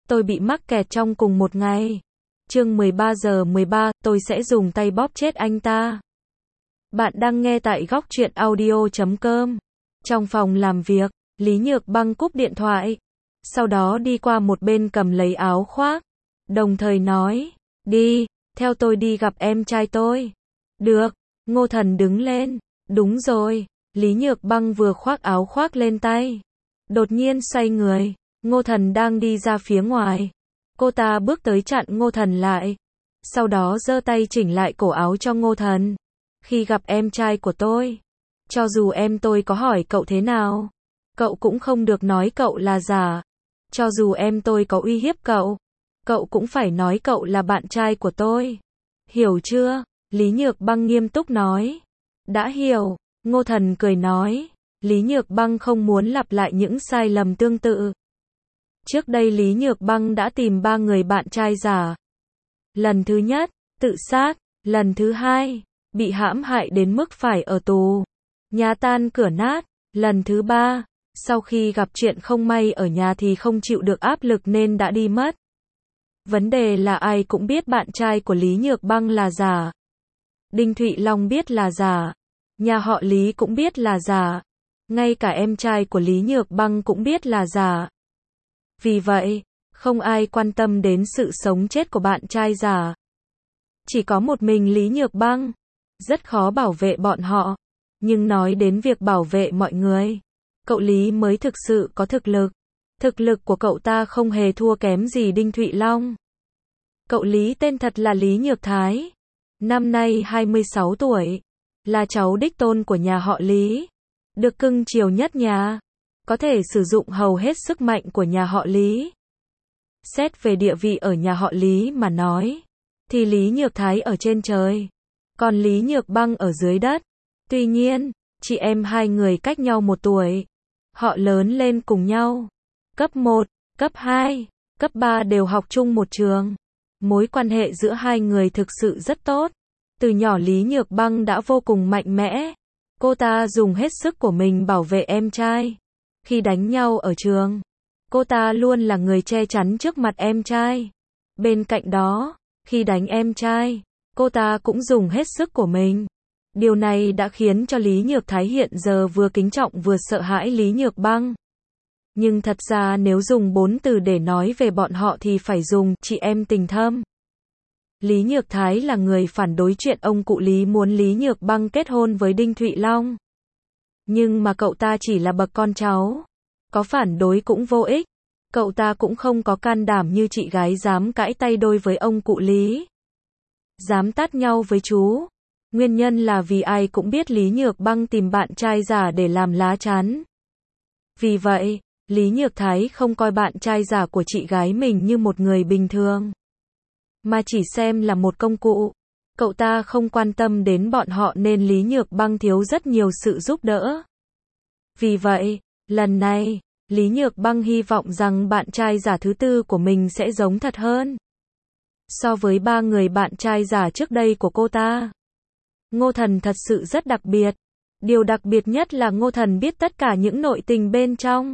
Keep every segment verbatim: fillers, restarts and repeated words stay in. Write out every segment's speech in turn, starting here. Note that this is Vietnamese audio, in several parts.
tôi bị mắc kẹt trong cùng một ngày. Chương mười ba giờ mười ba, tôi sẽ dùng tay bóp chết anh ta. Bạn đang nghe tại góc truyện audio chấm com. Trong phòng làm việc, Lý Nhược Băng cúp điện thoại. Sau đó đi qua một bên cầm lấy áo khoác. Đồng thời nói, đi, theo tôi đi gặp em trai tôi. Được, Ngô Thần đứng lên. Đúng rồi, Lý Nhược Băng vừa khoác áo khoác lên tay. Đột nhiên xoay người, Ngô Thần đang đi ra phía ngoài. Cô ta bước tới chặn Ngô Thần lại. Sau đó giơ tay chỉnh lại cổ áo cho Ngô Thần. Khi gặp em trai của tôi, cho dù em tôi có hỏi cậu thế nào, cậu cũng không được nói cậu là giả. Cho dù em tôi có uy hiếp cậu, cậu cũng phải nói cậu là bạn trai của tôi. Hiểu chưa? Lý Nhược Băng nghiêm túc nói. Đã hiểu, Ngô Thần cười nói. Lý Nhược Băng không muốn lặp lại những sai lầm tương tự. Trước đây Lý Nhược Băng đã tìm ba người bạn trai giả. Lần thứ nhất, tự sát. Lần thứ hai, bị hãm hại đến mức phải ở tù. Nhà tan cửa nát. Lần thứ ba, sau khi gặp chuyện không may ở nhà thì không chịu được áp lực nên đã đi mất. Vấn đề là ai cũng biết bạn trai của Lý Nhược Băng là giả. Đinh Thụy Long biết là giả. Nhà họ Lý cũng biết là giả. Ngay cả em trai của Lý Nhược Băng cũng biết là giả. Vì vậy, không ai quan tâm đến sự sống chết của bạn trai giả. Chỉ có một mình Lý Nhược Băng. Rất khó bảo vệ bọn họ. Nhưng nói đến việc bảo vệ mọi người, cậu Lý mới thực sự có thực lực. Thực lực của cậu ta không hề thua kém gì Đinh Thụy Long. Cậu Lý tên thật là Lý Nhược Thái. Năm nay hai mươi sáu tuổi. Là cháu đích tôn của nhà họ Lý. Được cưng chiều nhất nhà. Có thể sử dụng hầu hết sức mạnh của nhà họ Lý. Xét về địa vị ở nhà họ Lý mà nói, thì Lý Nhược Thái ở trên trời, còn Lý Nhược Băng ở dưới đất. Tuy nhiên, chị em hai người cách nhau một tuổi. Họ lớn lên cùng nhau. Cấp một, cấp hai, cấp ba đều học chung một trường. Mối quan hệ giữa hai người thực sự rất tốt. Từ nhỏ Lý Nhược Băng đã vô cùng mạnh mẽ. Cô ta dùng hết sức của mình bảo vệ em trai. Khi đánh nhau ở trường, cô ta luôn là người che chắn trước mặt em trai. Bên cạnh đó, khi đánh em trai, cô ta cũng dùng hết sức của mình. Điều này đã khiến cho Lý Nhược Thái hiện giờ vừa kính trọng vừa sợ hãi Lý Nhược Băng. Nhưng thật ra nếu dùng bốn từ để nói về bọn họ thì phải dùng chị em tình thâm. Lý Nhược Thái là người phản đối chuyện ông cụ Lý muốn Lý Nhược Băng kết hôn với Đinh Thụy Long. Nhưng mà cậu ta chỉ là bậc con cháu. Có phản đối cũng vô ích. Cậu ta cũng không có can đảm như chị gái dám cãi tay đôi với ông cụ Lý. Dám tát nhau với chú. Nguyên nhân là vì ai cũng biết Lý Nhược Băng tìm bạn trai giả để làm lá chắn. Vì vậy, Lý Nhược Thái không coi bạn trai giả của chị gái mình như một người bình thường, mà chỉ xem là một công cụ. Cậu ta không quan tâm đến bọn họ nên Lý Nhược Băng thiếu rất nhiều sự giúp đỡ. Vì vậy, lần này, Lý Nhược Băng hy vọng rằng bạn trai giả thứ tư của mình sẽ giống thật hơn so với ba người bạn trai giả trước đây của cô ta. Ngô Thần thật sự rất đặc biệt. Điều đặc biệt nhất là Ngô Thần biết tất cả những nội tình bên trong.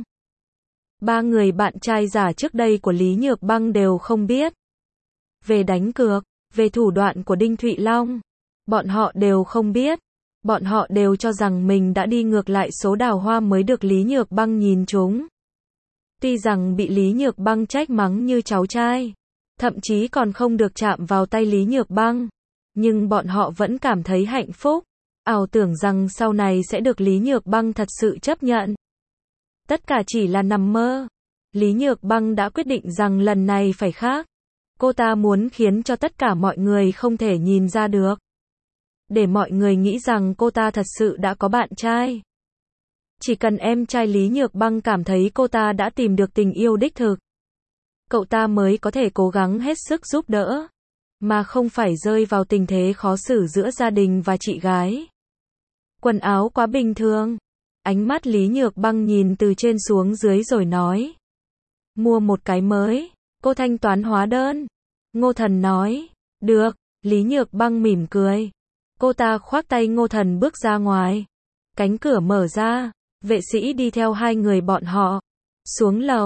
Ba người bạn trai giả trước đây của Lý Nhược Băng đều không biết. Về đánh cược, về thủ đoạn của Đinh Thụy Long, bọn họ đều không biết. Bọn họ đều cho rằng mình đã đi ngược lại số đào hoa mới được Lý Nhược Băng nhìn trúng. Tuy rằng bị Lý Nhược Băng trách mắng như cháu trai, thậm chí còn không được chạm vào tay Lý Nhược Băng, nhưng bọn họ vẫn cảm thấy hạnh phúc, ảo tưởng rằng sau này sẽ được Lý Nhược Băng thật sự chấp nhận. Tất cả chỉ là nằm mơ. Lý Nhược Băng đã quyết định rằng lần này phải khác. Cô ta muốn khiến cho tất cả mọi người không thể nhìn ra được. Để mọi người nghĩ rằng cô ta thật sự đã có bạn trai. Chỉ cần em trai Lý Nhược Băng cảm thấy cô ta đã tìm được tình yêu đích thực, cậu ta mới có thể cố gắng hết sức giúp đỡ, mà không phải rơi vào tình thế khó xử giữa gia đình và chị gái. Quần áo quá bình thường. Ánh mắt Lý Nhược Băng nhìn từ trên xuống dưới rồi nói. Mua một cái mới, cô thanh toán hóa đơn. Ngô Thần nói. Được, Lý Nhược Băng mỉm cười. Cô ta khoác tay Ngô Thần bước ra ngoài. Cánh cửa mở ra, vệ sĩ đi theo hai người bọn họ. Xuống lầu,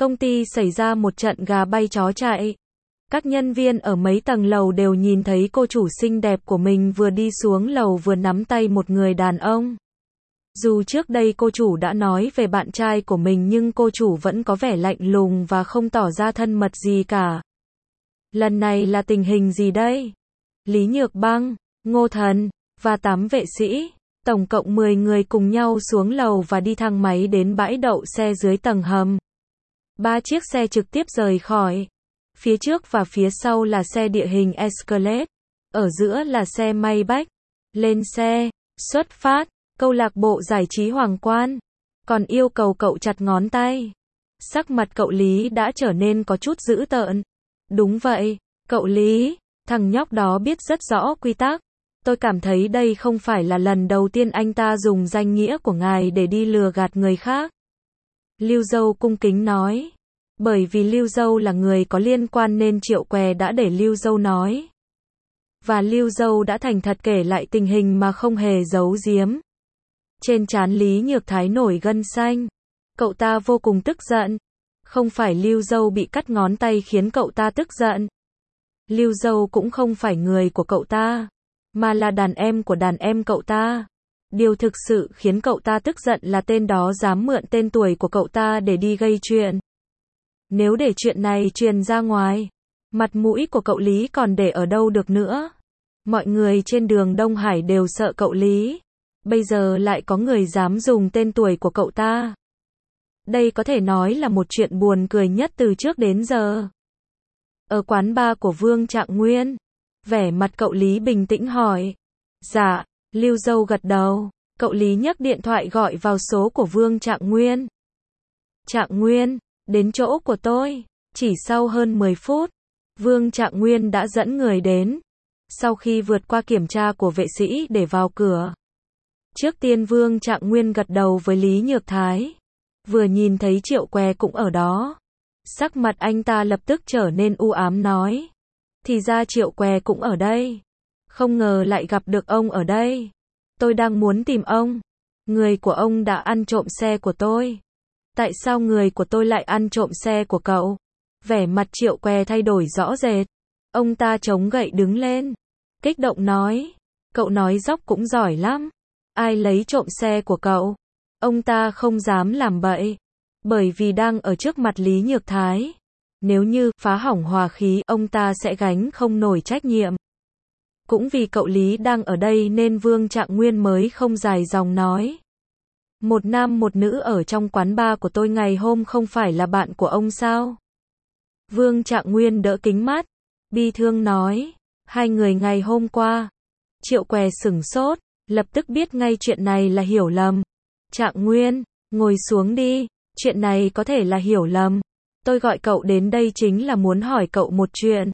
Công ty xảy ra một trận gà bay chó chạy. Các nhân viên ở mấy tầng lầu đều nhìn thấy cô chủ xinh đẹp của mình vừa đi xuống lầu vừa nắm tay một người đàn ông. Dù trước đây cô chủ đã nói về bạn trai của mình nhưng cô chủ vẫn có vẻ lạnh lùng và không tỏ ra thân mật gì cả. Lần này là tình hình gì đây? Lý Nhược Băng, Ngô Thần và tám vệ sĩ, tổng cộng mười người cùng nhau xuống lầu và đi thang máy đến bãi đậu xe dưới tầng hầm. Ba chiếc xe trực tiếp rời khỏi. Phía trước và phía sau là xe địa hình Escalade. Ở giữa là xe Maybach. Lên xe, xuất phát, câu lạc bộ giải trí Hoàng冠. Còn yêu cầu cậu chặt ngón tay. Sắc mặt cậu Lý đã trở nên có chút dữ tợn. Đúng vậy, cậu Lý, thằng nhóc đó biết rất rõ quy tắc. Tôi cảm thấy đây không phải là lần đầu tiên anh ta dùng danh nghĩa của ngài để đi lừa gạt người khác. Lưu Dâu cung kính nói. Bởi vì Lưu Dâu là người có liên quan nên Triệu Què đã để Lưu Dâu nói. Và Lưu Dâu đã thành thật kể lại tình hình mà không hề giấu giếm. Trên trán Lý Nhược Thái nổi gân xanh. Cậu ta vô cùng tức giận. Không phải Lưu Dâu bị cắt ngón tay khiến cậu ta tức giận. Lưu Dâu cũng không phải người của cậu ta, mà là đàn em của đàn em cậu ta. Điều thực sự khiến cậu ta tức giận là tên đó dám mượn tên tuổi của cậu ta để đi gây chuyện. Nếu để chuyện này truyền ra ngoài, mặt mũi của cậu Lý còn để ở đâu được nữa. Mọi người trên đường Đông Hải đều sợ cậu Lý. Bây giờ lại có người dám dùng tên tuổi của cậu ta. Đây có thể nói là một chuyện buồn cười nhất từ trước đến giờ. Ở quán bar của Vương Trạng Nguyên, vẻ mặt cậu Lý bình tĩnh hỏi. Dạ, Lưu Dâu gật đầu. Cậu Lý nhấc điện thoại gọi vào số của Vương Trạng Nguyên. Trạng Nguyên, đến chỗ của tôi. Chỉ sau hơn mười phút, Vương Trạng Nguyên đã dẫn người đến. Sau khi vượt qua kiểm tra của vệ sĩ để vào cửa, trước tiên Vương Trạng Nguyên gật đầu với Lý Nhược Thái. Vừa nhìn thấy Triệu Què cũng ở đó, sắc mặt anh ta lập tức trở nên u ám nói. Thì ra Triệu Què cũng ở đây. Không ngờ lại gặp được ông ở đây. Tôi đang muốn tìm ông. Người của ông đã ăn trộm xe của tôi. Tại sao người của tôi lại ăn trộm xe của cậu? Vẻ mặt Triệu Què thay đổi rõ rệt. Ông ta chống gậy đứng lên, kích động nói. Cậu nói dóc cũng giỏi lắm. Ai lấy trộm xe của cậu? Ông ta không dám làm bậy. Bởi vì đang ở trước mặt Lý Nhược Thái. Nếu như phá hỏng hòa khí, ông ta sẽ gánh không nổi trách nhiệm. Cũng vì cậu Lý đang ở đây nên Vương Trạng Nguyên mới không dài dòng nói. Một nam một nữ ở trong quán bar của tôi ngày hôm không phải là bạn của ông sao? Vương Trạng Nguyên đỡ kính mắt, bi thương nói. Hai người ngày hôm qua. Triệu Què sửng sốt, lập tức biết ngay chuyện này là hiểu lầm. Trạng Nguyên, ngồi xuống đi. Chuyện này có thể là hiểu lầm. Tôi gọi cậu đến đây chính là muốn hỏi cậu một chuyện.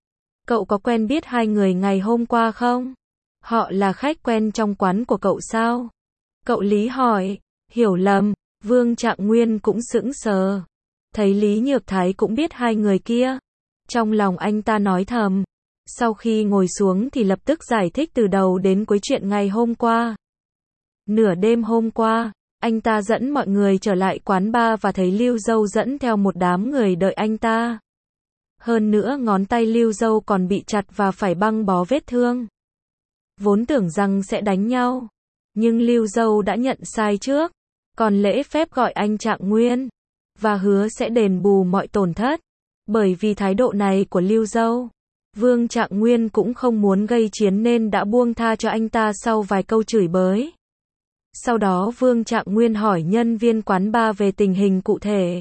Cậu có quen biết hai người ngày hôm qua không? Họ là khách quen trong quán của cậu sao? Cậu Lý hỏi. Hiểu lầm. Vương Trạng Nguyên cũng sững sờ. Thấy Lý Nhược Thái cũng biết hai người kia. Trong lòng anh ta nói thầm. Sau khi ngồi xuống thì lập tức giải thích từ đầu đến cuối chuyện ngày hôm qua. Nửa đêm hôm qua, anh ta dẫn mọi người trở lại quán bar và thấy Lưu Dâu dẫn theo một đám người đợi anh ta. Hơn nữa ngón tay Lưu Dâu còn bị chặt và phải băng bó vết thương. Vốn tưởng rằng sẽ đánh nhau, nhưng Lưu Dâu đã nhận sai trước, còn lễ phép gọi anh Trạng Nguyên, và hứa sẽ đền bù mọi tổn thất. Bởi vì thái độ này của Lưu Dâu, Vương Trạng Nguyên cũng không muốn gây chiến nên đã buông tha cho anh ta sau vài câu chửi bới. Sau đó Vương Trạng Nguyên hỏi nhân viên quán bar về tình hình cụ thể.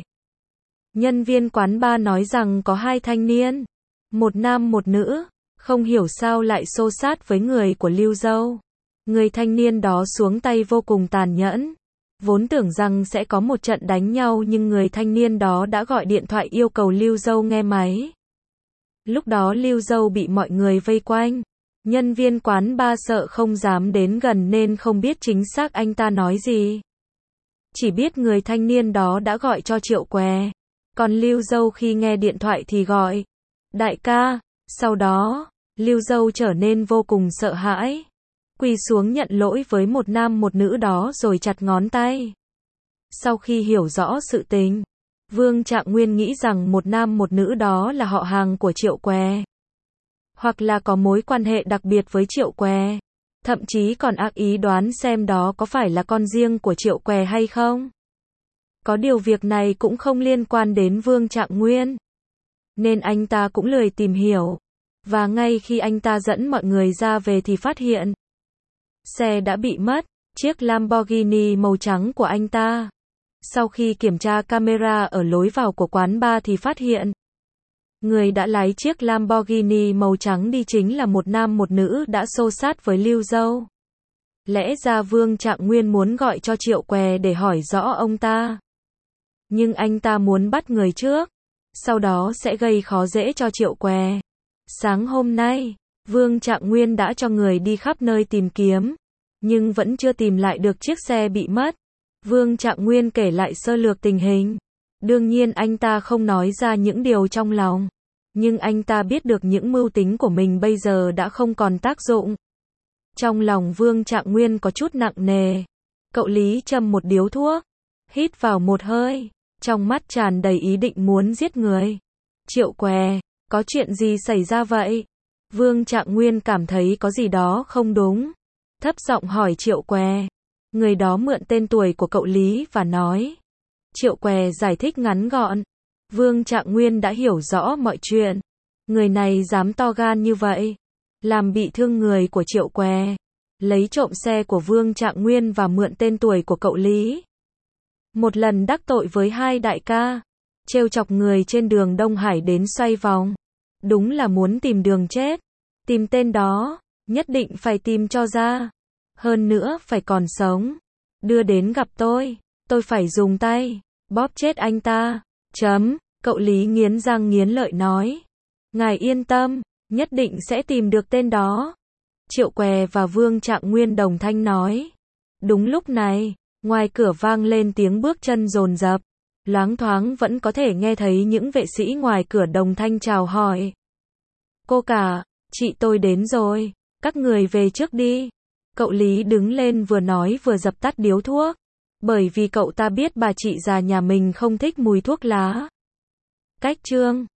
Nhân viên quán bar nói rằng có hai thanh niên, một nam một nữ, không hiểu sao lại xô sát với người của Lưu Dâu. Người thanh niên đó xuống tay vô cùng tàn nhẫn. Vốn tưởng rằng sẽ có một trận đánh nhau nhưng người thanh niên đó đã gọi điện thoại yêu cầu Lưu Dâu nghe máy. Lúc đó Lưu Dâu bị mọi người vây quanh. Nhân viên quán bar sợ không dám đến gần nên không biết chính xác anh ta nói gì. Chỉ biết người thanh niên đó đã gọi cho Triệu Què. Còn Lưu Dâu khi nghe điện thoại thì gọi đại ca. Sau đó, Lưu Dâu trở nên vô cùng sợ hãi. Quỳ xuống nhận lỗi với một nam một nữ đó rồi chặt ngón tay. Sau khi hiểu rõ sự tình, Vương Trạng Nguyên nghĩ rằng một nam một nữ đó là họ hàng của Triệu Què, hoặc là có mối quan hệ đặc biệt với Triệu Què, thậm chí còn ác ý đoán xem đó có phải là con riêng của Triệu Què hay không. Có điều việc này cũng không liên quan đến Vương Trạng Nguyên, nên anh ta cũng lười tìm hiểu. Và ngay khi anh ta dẫn mọi người ra về thì phát hiện xe đã bị mất, chiếc Lamborghini màu trắng của anh ta. Sau khi kiểm tra camera ở lối vào của quán bar thì phát hiện người đã lái chiếc Lamborghini màu trắng đi chính là một nam một nữ đã xô xát với Lưu Dâu. Lẽ ra Vương Trạng Nguyên muốn gọi cho Triệu Què để hỏi rõ ông ta, nhưng anh ta muốn bắt người trước, sau đó sẽ gây khó dễ cho Triệu Què. Sáng hôm nay, Vương Trạng Nguyên đã cho người đi khắp nơi tìm kiếm, nhưng vẫn chưa tìm lại được chiếc xe bị mất. Vương Trạng Nguyên kể lại sơ lược tình hình. Đương nhiên anh ta không nói ra những điều trong lòng, nhưng anh ta biết được những mưu tính của mình bây giờ đã không còn tác dụng. Trong lòng Vương Trạng Nguyên có chút nặng nề. Cậu Lý châm một điếu thuốc, hít vào một hơi, trong mắt tràn đầy ý định muốn giết người. Triệu Què, có chuyện gì xảy ra vậy? Vương Trạng Nguyên cảm thấy có gì đó không đúng, thấp giọng hỏi Triệu Què. Người đó mượn tên tuổi của cậu Lý và nói. Triệu Què giải thích ngắn gọn. Vương Trạng Nguyên đã hiểu rõ mọi chuyện. Người này dám to gan như vậy, làm bị thương người của Triệu Què, lấy trộm xe của Vương Trạng Nguyên và mượn tên tuổi của cậu Lý. Một lần đắc tội với hai đại ca, trêu chọc người trên đường Đông Hải đến xoay vòng. Đúng là muốn tìm đường chết. Tìm tên đó, nhất định phải tìm cho ra. Hơn nữa phải còn sống. Đưa đến gặp tôi, tôi phải dùng tay bóp chết anh ta. Chấm, cậu Lý nghiến răng nghiến lợi nói. Ngài yên tâm, nhất định sẽ tìm được tên đó. Triệu Què và Vương Trạng Nguyên đồng thanh nói. Đúng lúc này, ngoài cửa vang lên tiếng bước chân dồn dập. Loáng thoáng vẫn có thể nghe thấy những vệ sĩ ngoài cửa đồng thanh chào hỏi. Cô cả, chị tôi đến rồi, các người về trước đi. Cậu Lý đứng lên vừa nói vừa dập tắt điếu thuốc, bởi vì cậu ta biết bà chị già nhà mình không thích mùi thuốc lá. Cách chương